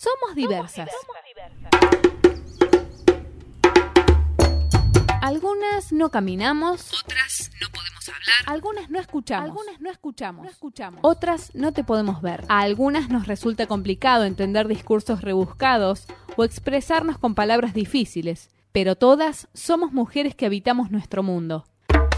Somos diversas. Algunas no caminamos, Otras no podemos hablar. algunas no escuchamos, otras no te podemos ver. A algunas nos resulta complicado entender discursos rebuscados o expresarnos con palabras difíciles, pero todas somos mujeres que habitamos nuestro mundo.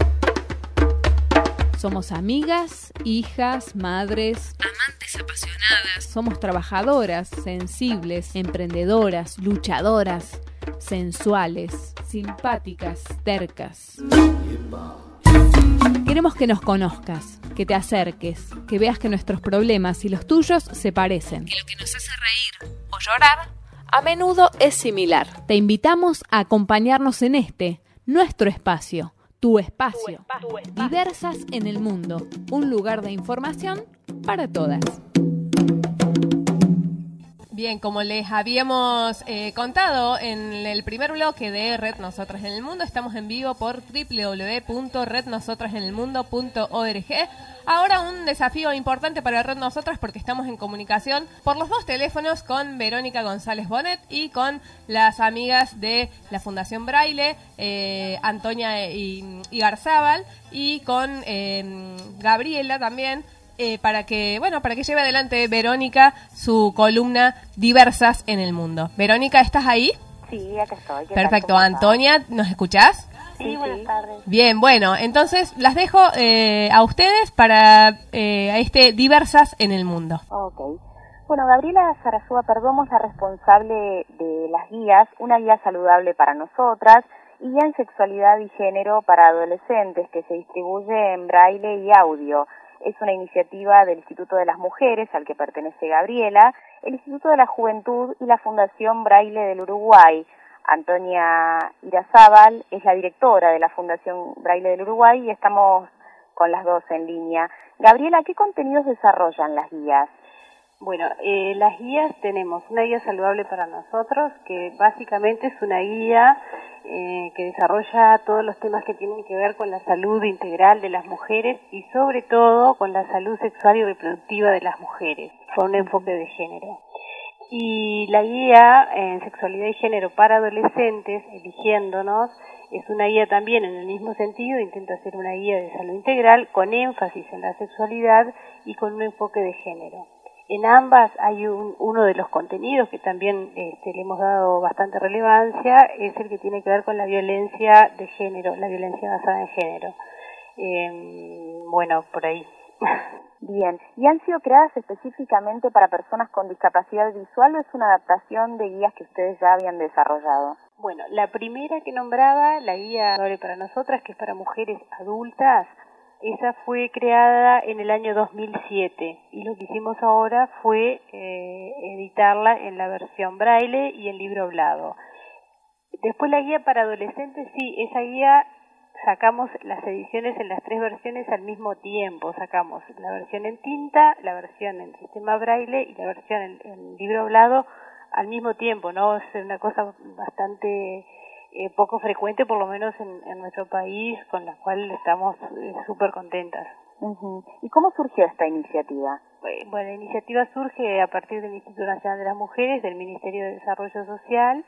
Somos amigas, hijas, madres, Amantes apasionadas. somos trabajadoras, sensibles, emprendedoras, luchadoras, sensuales, simpáticas, tercas. Queremos que nos conozcas, que te acerques, que veas que nuestros problemas y los tuyos se parecen. Que lo que nos hace reír o llorar A menudo es similar. Te invitamos a acompañarnos en nuestro espacio, tu espacio. Diversas en el mundo, un lugar de información para todas. Bien, como les habíamos contado en el primer bloque de Red Nosotras en el Mundo, estamos en vivo por www.rednosotrasenelmundo.org. Ahora un desafío importante para Red Nosotras porque estamos en comunicación por los dos teléfonos con Verónica González Bonet y con las amigas de la Fundación Braille, Antonia y Garzábal, y con Gabriela también. Para que lleve adelante Verónica su columna Diversas en el Mundo. Verónica, ¿estás ahí? Sí, acá estoy. Perfecto. Antonia, ¿nos escuchás? Sí, buenas tardes. Bien, bueno, entonces las dejo a ustedes para a Diversas en el Mundo. Ok. Bueno, Gabriela Sarasúa Perdomo es la responsable de las guías, una guía saludable para nosotras y guía en sexualidad y género para adolescentes que se distribuye en braille y audio. Es una iniciativa del Instituto de las Mujeres, al que pertenece Gabriela, el Instituto de la Juventud y la Fundación Braille del Uruguay. Antonia Irazábal es la directora de la Fundación Braille del Uruguay y estamos con las dos en línea. Gabriela, ¿qué contenidos desarrollan las guías? Bueno, las guías tenemos una guía saludable para nosotros, que básicamente es una guía que desarrolla todos los temas que tienen que ver con la salud integral de las mujeres y sobre todo con la salud sexual y reproductiva de las mujeres, con un enfoque de género. Y la guía en sexualidad y género para adolescentes, Eligiéndonos, es una guía también en el mismo sentido, intenta ser una guía de salud integral con énfasis en la sexualidad y con un enfoque de género. En ambas hay uno de los contenidos que también le hemos dado bastante relevancia, es el que tiene que ver con la violencia de género, la violencia basada en género. Bueno, por ahí. Bien, ¿y han sido creadas específicamente para personas con discapacidad visual o es una adaptación de guías que ustedes ya habían desarrollado? Bueno, la primera que nombraba, la guía Saludable para Nosotras, que es para mujeres adultas, esa fue creada en el año 2007 y lo que hicimos ahora fue editarla en la versión braille y en libro hablado. Después la guía para adolescentes, sí, esa guía sacamos las ediciones en las tres versiones al mismo tiempo. Sacamos la versión en tinta, la versión en sistema braille y la versión en libro hablado al mismo tiempo, ¿no? Es una cosa bastante poco frecuente, por lo menos en nuestro país, con la cual estamos súper contentas. Uh-huh. ¿Y cómo surgió esta iniciativa? Bueno, la iniciativa surge a partir del Instituto Nacional de las Mujeres, del Ministerio de Desarrollo Social,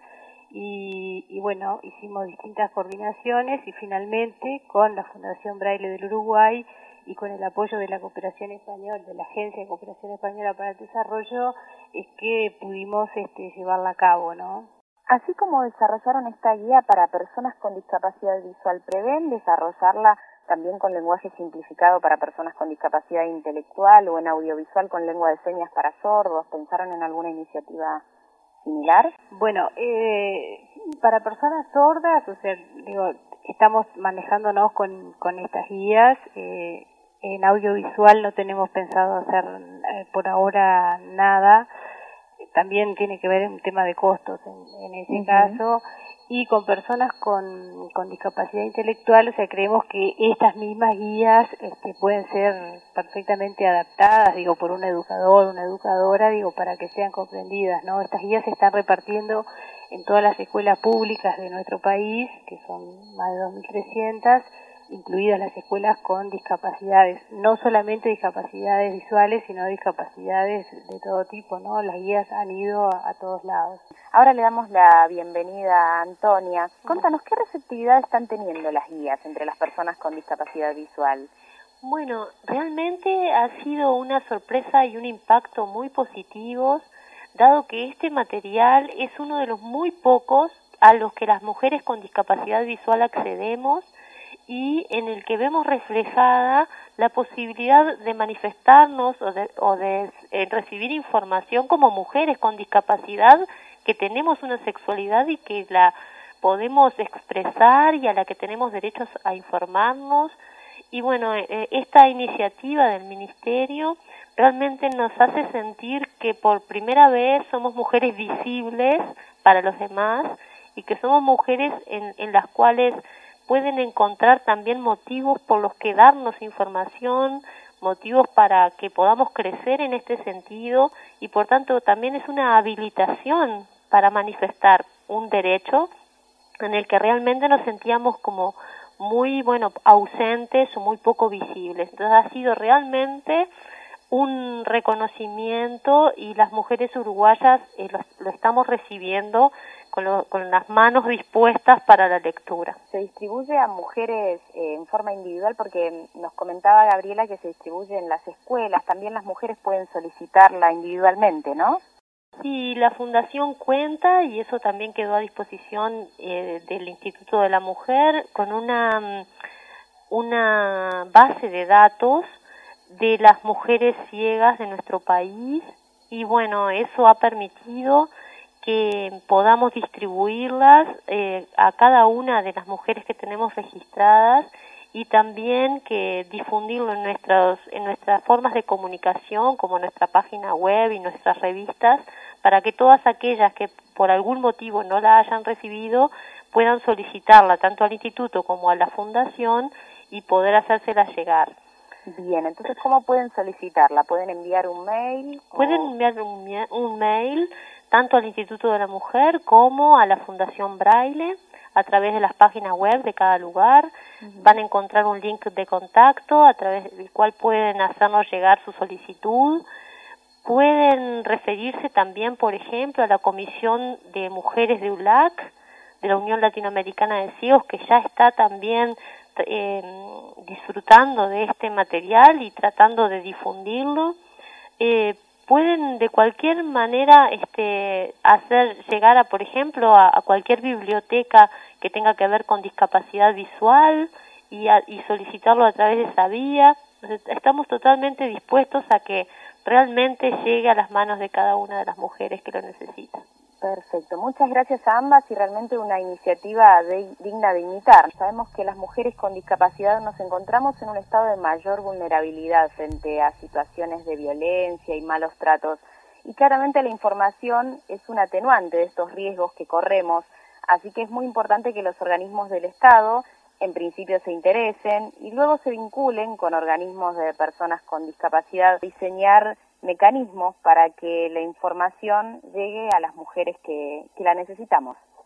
y bueno, hicimos distintas coordinaciones y finalmente con la Fundación Braille del Uruguay y con el apoyo de la Cooperación Española, de la Agencia de Cooperación Española para el Desarrollo, es que pudimos llevarla a cabo, ¿no? Así como desarrollaron esta guía para personas con discapacidad visual, ¿prevén desarrollarla también con lenguaje simplificado para personas con discapacidad intelectual o en audiovisual con lengua de señas para sordos? ¿Pensaron en alguna iniciativa similar? Bueno, para personas sordas, o sea, digo, estamos manejándonos con estas guías. En audiovisual no tenemos pensado hacer por ahora nada. También tiene que ver un tema de costos en ese caso, y con personas con discapacidad intelectual, o sea, creemos que estas mismas guías pueden ser perfectamente adaptadas, digo, por un educador, una educadora, digo, para que sean comprendidas, ¿no? Estas guías se están repartiendo en todas las escuelas públicas de nuestro país, que son más de 2.300, incluidas las escuelas con discapacidades, no solamente discapacidades visuales, sino discapacidades de todo tipo, ¿no? Las guías han ido a todos lados. Ahora le damos la bienvenida a Antonia. Contanos, ¿qué receptividad están teniendo las guías entre las personas con discapacidad visual? Bueno, realmente ha sido una sorpresa y un impacto muy positivos, dado que este material es uno de los muy pocos a los que las mujeres con discapacidad visual accedemos y en el que vemos reflejada la posibilidad de manifestarnos o de recibir información como mujeres con discapacidad que tenemos una sexualidad y que la podemos expresar y a la que tenemos derechos a informarnos. Y bueno, esta iniciativa del Ministerio realmente nos hace sentir que por primera vez somos mujeres visibles para los demás y que somos mujeres en las cuales pueden encontrar también motivos por los que darnos información, motivos para que podamos crecer en este sentido y por tanto también es una habilitación para manifestar un derecho en el que realmente nos sentíamos como muy, ausentes o muy poco visibles. Entonces ha sido realmente un reconocimiento y las mujeres uruguayas lo estamos recibiendo con las manos dispuestas para la lectura. ¿Se distribuye a mujeres en forma individual? Porque nos comentaba Gabriela que se distribuye en las escuelas, también las mujeres pueden solicitarla individualmente, ¿no? Sí, la Fundación cuenta, y eso también quedó a disposición del Instituto de la Mujer, con una base de datos de las mujeres ciegas de nuestro país, y bueno, eso ha permitido que podamos distribuirlas a cada una de las mujeres que tenemos registradas y también que difundirlo en nuestras formas de comunicación, como nuestra página web y nuestras revistas, para que todas aquellas que por algún motivo no la hayan recibido puedan solicitarla tanto al instituto como a la fundación y poder hacérsela llegar. Bien, entonces, ¿cómo pueden solicitarla? ¿Pueden enviar un mail? Pueden enviar un mail tanto al Instituto de la Mujer como a la Fundación Braille a través de las páginas web de cada lugar. Van a encontrar un link de contacto a través del cual pueden hacernos llegar su solicitud. Pueden referirse también, por ejemplo, a la Comisión de Mujeres de ULAC, de la Unión Latinoamericana de Ciegos, que ya está también disfrutando de este material y tratando de difundirlo. Pueden de cualquier manera hacer llegar por ejemplo, a cualquier biblioteca que tenga que ver con discapacidad visual y solicitarlo a través de esa vía. Estamos totalmente dispuestos a que realmente llegue a las manos de cada una de las mujeres que lo necesitan. Perfecto, muchas gracias a ambas y realmente una iniciativa digna de imitar. Sabemos que las mujeres con discapacidad nos encontramos en un estado de mayor vulnerabilidad frente a situaciones de violencia y malos tratos y claramente la información es un atenuante de estos riesgos que corremos, así que es muy importante que los organismos del Estado en principio se interesen y luego se vinculen con organismos de personas con discapacidad, diseñar mecanismos para que la información llegue a las mujeres que la necesitamos.